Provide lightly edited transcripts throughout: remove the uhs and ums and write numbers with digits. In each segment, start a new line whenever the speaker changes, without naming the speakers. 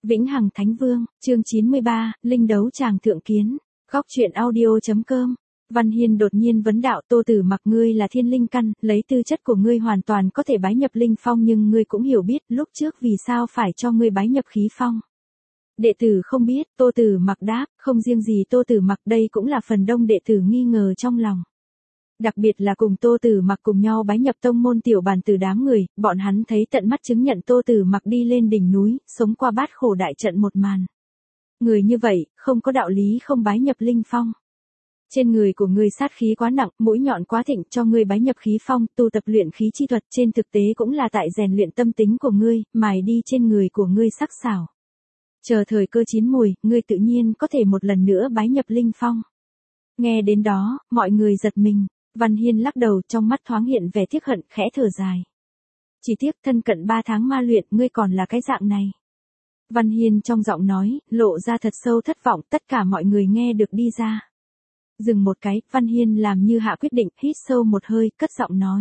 Vĩnh Hằng Thánh Vương, chương 93, Linh đấu tràng thượng kiến. Góc truyện audio.com. Văn Hiên đột nhiên vấn đạo: Tô Tử Mặc, ngươi là thiên linh căn, lấy tư chất của ngươi hoàn toàn có thể bái nhập linh phong, nhưng ngươi cũng hiểu biết lúc trước vì sao phải cho ngươi bái nhập khí phong. Đệ tử không biết. Tô Tử Mặc đáp. Không riêng gì Tô Tử Mặc, đây cũng là phần đông đệ tử nghi ngờ trong lòng. Đặc biệt là cùng Tô Tử Mặc cùng nhau bái nhập tông môn tiểu bàn từ đám người, bọn hắn thấy tận mắt chứng nhận Tô Tử Mặc đi lên đỉnh núi, sống qua bát khổ đại trận một màn. Người như vậy, không có đạo lý không bái nhập linh phong. Trên người của ngươi sát khí quá nặng, mũi nhọn quá thịnh, cho ngươi bái nhập khí phong, tu tập luyện khí chi thuật, trên thực tế cũng là tại rèn luyện tâm tính của ngươi, mài đi trên người của ngươi sắc sảo. Chờ thời cơ chín mùi, ngươi tự nhiên có thể một lần nữa bái nhập linh phong. Nghe đến đó, mọi người giật mình. Văn Hiên lắc đầu, trong mắt thoáng hiện vẻ tiếc hận, khẽ thở dài. Chỉ tiếc thân cận 3 tháng ma luyện, ngươi còn là cái dạng này. Văn Hiên trong giọng nói, lộ ra thật sâu thất vọng, tất cả mọi người nghe được đi ra. Dừng một cái, Văn Hiên làm như hạ quyết định, hít sâu một hơi, cất giọng nói.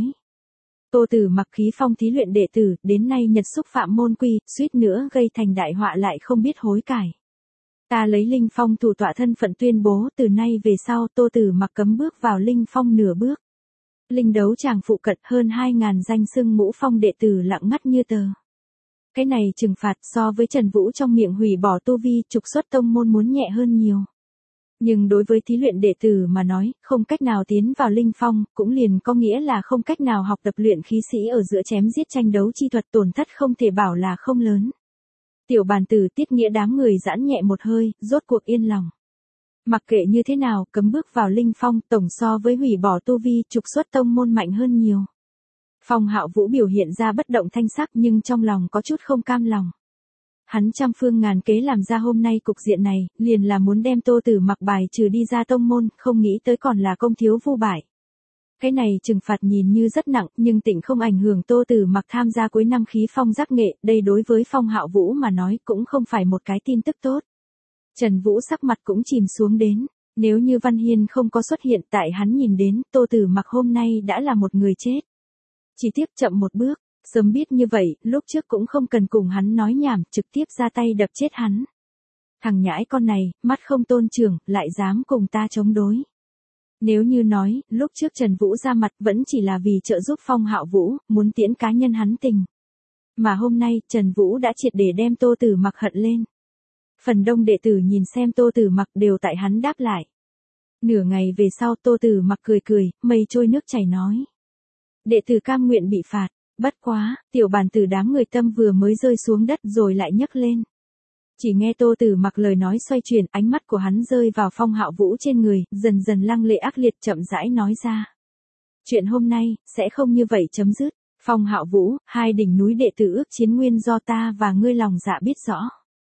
Tô Tử Mặc khí phong thí luyện đệ tử, đến nay nhật xúc phạm môn quy, suýt nữa gây thành đại họa lại không biết hối cải. Ta lấy linh phong thủ tọa thân phận tuyên bố, từ nay về sau Tô Tử Mặc cấm bước vào linh phong nửa bước. Linh đấu tràng phụ cận hơn 2.000 danh xưng ngũ phong đệ tử lặng ngắt như tờ. Cái này trừng phạt so với Trần Vũ trong miệng hủy bỏ tu vi trục xuất tông môn muốn nhẹ hơn nhiều. Nhưng đối với thí luyện đệ tử mà nói, không cách nào tiến vào linh phong, cũng liền có nghĩa là không cách nào học tập luyện khí sĩ ở giữa chém giết tranh đấu chi thuật, tổn thất không thể bảo là không lớn. Tiểu bàn tử Tiết Nghĩa đám người giãn nhẹ một hơi, rốt cuộc yên lòng. Mặc kệ như thế nào, cấm bước vào linh phong, tổng so với hủy bỏ tu vi trục xuất tông môn mạnh hơn nhiều. Phong Hạo Vũ biểu hiện ra bất động thanh sắc, nhưng trong lòng có chút không cam lòng. Hắn trăm phương ngàn kế làm ra hôm nay cục diện này, liền là muốn đem Tô Tử Mặc bài trừ đi ra tông môn, không nghĩ tới còn là công thiếu vô bại. Cái này trừng phạt nhìn như rất nặng, nhưng tịnh không ảnh hưởng Tô Tử Mặc tham gia cuối năm khí phong giác nghệ, đây đối với Phong Hạo Vũ mà nói cũng không phải một cái tin tức tốt. Trần Vũ sắc mặt cũng chìm xuống đến, nếu như Văn Hiên không có xuất hiện, tại hắn nhìn đến, Tô Tử Mặc hôm nay đã là một người chết. Chỉ tiếc chậm một bước, sớm biết như vậy, lúc trước cũng không cần cùng hắn nói nhảm, trực tiếp ra tay đập chết hắn. Thằng nhãi con này, mắt không tôn trưởng, lại dám cùng ta chống đối. Nếu như nói, lúc trước Trần Vũ ra mặt vẫn chỉ là vì trợ giúp Phong Hạo Vũ, muốn tiễn cá nhân hắn tình. Mà hôm nay, Trần Vũ đã triệt để đem Tô Tử Mặc hận lên. Phần đông đệ tử nhìn xem Tô Tử Mặc đều tại hắn đáp lại. Nửa ngày về sau Tô Tử Mặc cười cười, mây trôi nước chảy nói. Đệ tử cam nguyện bị phạt, bất quá, tiểu bàn tử đám người tâm vừa mới rơi xuống đất rồi lại nhấc lên. Chỉ nghe Tô Tử Mặc lời nói xoay chuyển, ánh mắt của hắn rơi vào Phong Hạo Vũ trên người, dần dần lăng lệ ác liệt chậm rãi nói ra. Chuyện hôm nay, sẽ không như vậy chấm dứt. Phong Hạo Vũ, 2 đỉnh núi đệ tử ước chiến nguyên do ta và ngươi lòng dạ biết rõ.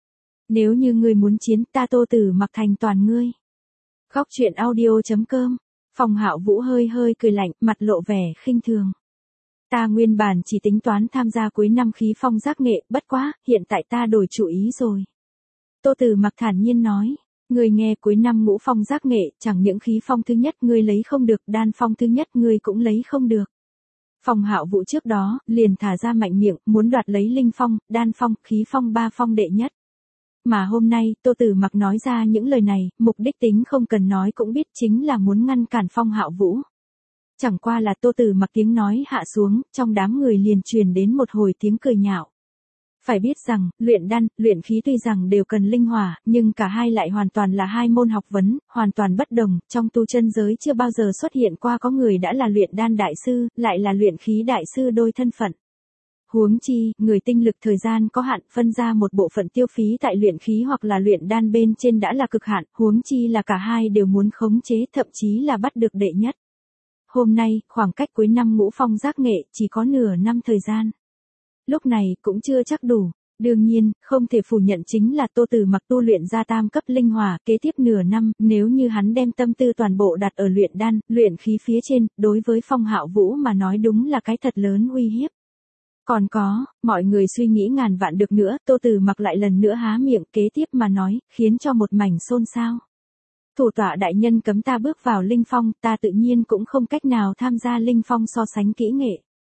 Nếu như ngươi muốn chiến, ta Tô Tử Mặc thành toàn ngươi. Góc truyện audio.com. Phong Hạo Vũ hơi hơi cười lạnh, mặt lộ vẻ khinh thường. Ta nguyên bản chỉ tính toán tham gia cuối năm khí phong giác nghệ, bất quá, hiện tại ta đổi chủ ý rồi. Tô Tử Mặc thản nhiên nói, ngươi nghe cuối năm ngũ phong giác nghệ, chẳng những khí phong thứ nhất ngươi lấy không được, đan phong thứ nhất ngươi cũng lấy không được. Phong Hạo Vũ trước đó, liền thả ra mạnh miệng, muốn đoạt lấy linh phong, đan phong, khí phong 3 phong đệ nhất. Mà hôm nay, Tô Tử Mặc nói ra những lời này, mục đích tính không cần nói cũng biết chính là muốn ngăn cản Phong Hạo Vũ. Chẳng qua là Tô Tử Mặc tiếng nói hạ xuống, trong đám người liền truyền đến một hồi tiếng cười nhạo. Phải biết rằng, luyện đan, luyện khí tuy rằng đều cần linh hỏa, nhưng cả hai lại hoàn toàn là 2 môn học vấn, hoàn toàn bất đồng, trong tu chân giới chưa bao giờ xuất hiện qua có người đã là luyện đan đại sư, lại là luyện khí đại sư đôi thân phận. Huống chi, người tinh lực thời gian có hạn, phân ra một bộ phận tiêu phí tại luyện khí hoặc là luyện đan bên trên đã là cực hạn, huống chi là cả hai đều muốn khống chế, thậm chí là bắt được đệ nhất. Hôm nay, khoảng cách cuối năm ngũ phong giác nghệ, chỉ có nửa năm thời gian. Lúc này, cũng chưa chắc đủ. Đương nhiên, không thể phủ nhận chính là Tô Tử Mặc tu luyện ra tam cấp linh hỏa, kế tiếp nửa năm, nếu như hắn đem tâm tư toàn bộ đặt ở luyện đan, luyện khí phía trên, đối với Phong Hạo Vũ mà nói đúng là cái thật lớn uy hiếp. Còn có, mọi người suy nghĩ ngàn vạn được nữa, Tô Tử Mặc lại lần nữa há miệng kế tiếp mà nói, khiến cho một mảnh xôn xao. Thủ tọa đại nhân cấm ta bước vào linh phong, ta tự nhiên cũng không cách nào tham gia linh phong so sánh kỹ nghệ.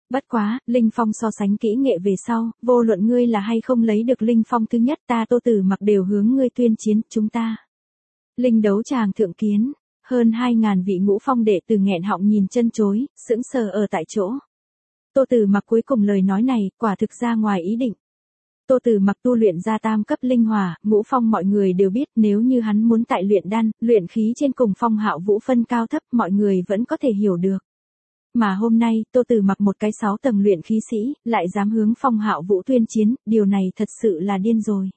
Bất quá, Linh Phong so sánh kỹ nghệ về sau, vô luận ngươi là hay không lấy được Linh Phong thứ nhất ta Tô Tử Mặc đều hướng ngươi tuyên chiến, chúng ta. Linh đấu tràng thượng kiến, hơn 2.000 vị ngũ phong đệ tử nghẹn họng nhìn chân chối, sững sờ ở tại chỗ. Tô Tử Mặc cuối cùng lời nói này, quả thực ra ngoài ý định. Tô Tử Mặc tu luyện ra tam cấp linh hỏa, ngũ phong mọi người đều biết nếu như hắn muốn tại luyện đan, luyện khí trên cùng Phong Hạo Vũ phân cao thấp mọi người vẫn có thể hiểu được. Mà hôm nay, Tô Tử Mặc một cái 6 tầng luyện khí sĩ, lại dám hướng Phong Hạo Vũ tuyên chiến, điều này thật sự là điên rồi.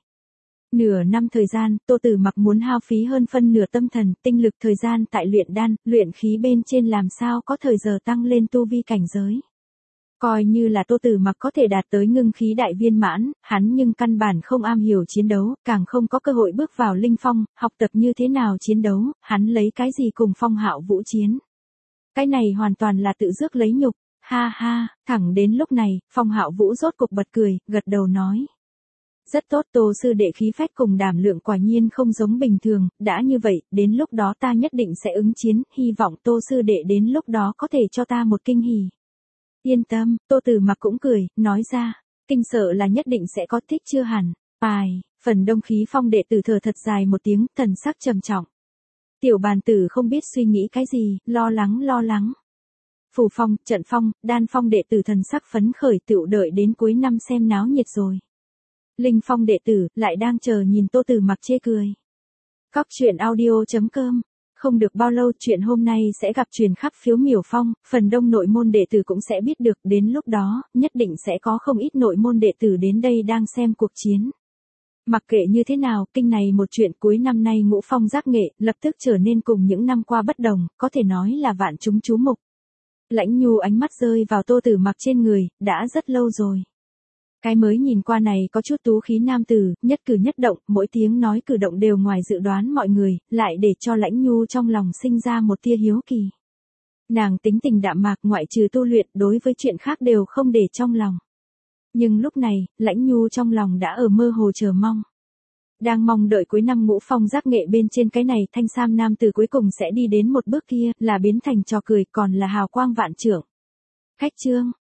Nửa năm thời gian, Tô Tử Mặc muốn hao phí hơn phân nửa tâm thần, tinh lực thời gian tại luyện đan, luyện khí bên trên làm sao có thời giờ tăng lên tu vi cảnh giới. Coi như là Tô Tử Mặc có thể đạt tới ngưng khí đại viên mãn, hắn nhưng căn bản không am hiểu chiến đấu, càng không có cơ hội bước vào linh phong, học tập như thế nào chiến đấu, hắn lấy cái gì cùng Phong Hạo Vũ chiến. Cái này hoàn toàn là tự rước lấy nhục, ha ha, thẳng đến lúc này, Phong Hạo Vũ rốt cục bật cười, gật đầu nói. Rất tốt Tô sư đệ khí phách cùng đảm lượng quả nhiên không giống bình thường, đã như vậy, đến lúc đó ta nhất định sẽ ứng chiến, hy vọng Tô sư đệ đến lúc đó có thể cho ta một kinh hỉ. Yên tâm, Tô Tử Mặc cũng cười, nói ra, kinh sợ là nhất định sẽ có thích chưa hẳn. Phần đông khí phong đệ tử thở thật dài một tiếng, thần sắc trầm trọng. Tiểu bàn tử không biết suy nghĩ cái gì, lo lắng. Phủ phong, trận phong, đan phong đệ tử thần sắc phấn khởi tựu đợi đến cuối năm xem náo nhiệt rồi. Linh phong đệ tử, lại đang chờ nhìn Tô Tử Mặc chê cười. Cóc truyện audio.com. Không được bao lâu chuyện hôm nay sẽ gặp truyền khắp phiếu miểu phong, phần đông nội môn đệ tử cũng sẽ biết được, đến lúc đó, nhất định sẽ có không ít nội môn đệ tử đến đây đang xem cuộc chiến. Mặc kệ như thế nào, kinh này một chuyện cuối năm nay ngũ phong giác nghệ, lập tức trở nên cùng những năm qua bất đồng, có thể nói là vạn chúng chú mục. Lãnh Nhu ánh mắt rơi vào Tô Tử Mặc trên người, đã rất lâu rồi. Cái mới nhìn qua này có chút tú khí nam tử, nhất cử nhất động, mỗi tiếng nói cử động đều ngoài dự đoán mọi người, lại để cho Lãnh Nhu trong lòng sinh ra một tia hiếu kỳ. Nàng tính tình đạm mạc ngoại trừ tu luyện đối với chuyện khác đều không để trong lòng. Nhưng lúc này, Lãnh Nhu trong lòng đã ở mơ hồ chờ mong. Đang mong đợi cuối năm ngũ phong giác nghệ bên trên cái này thanh sam nam tử cuối cùng sẽ đi đến một bước kia, là biến thành trò cười còn là hào quang vạn trượng. Khách trương,